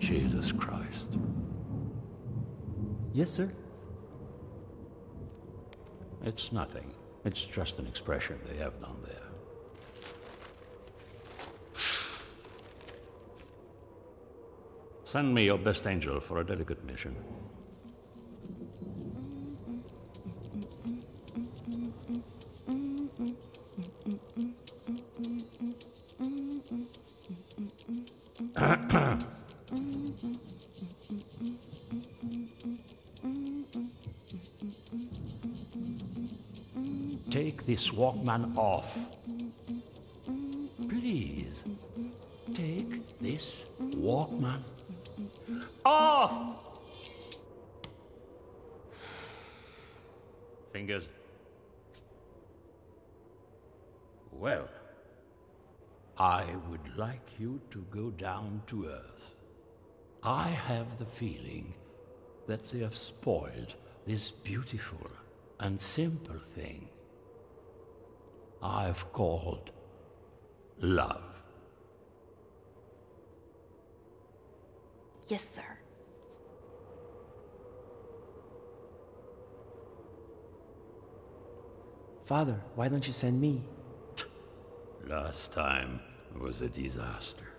Jesus Christ. Yes, sir. It's nothing. It's just an expression they have down there. Send me your best angel for a delicate mission. Take this Walkman off. Please, take this Walkman off! Fingers. Well, I would like you to go down to Earth. I have the feeling that they have spoiled this beautiful and simple thing I've called love. Yes, sir. Father, why don't you send me? Last time was a disaster.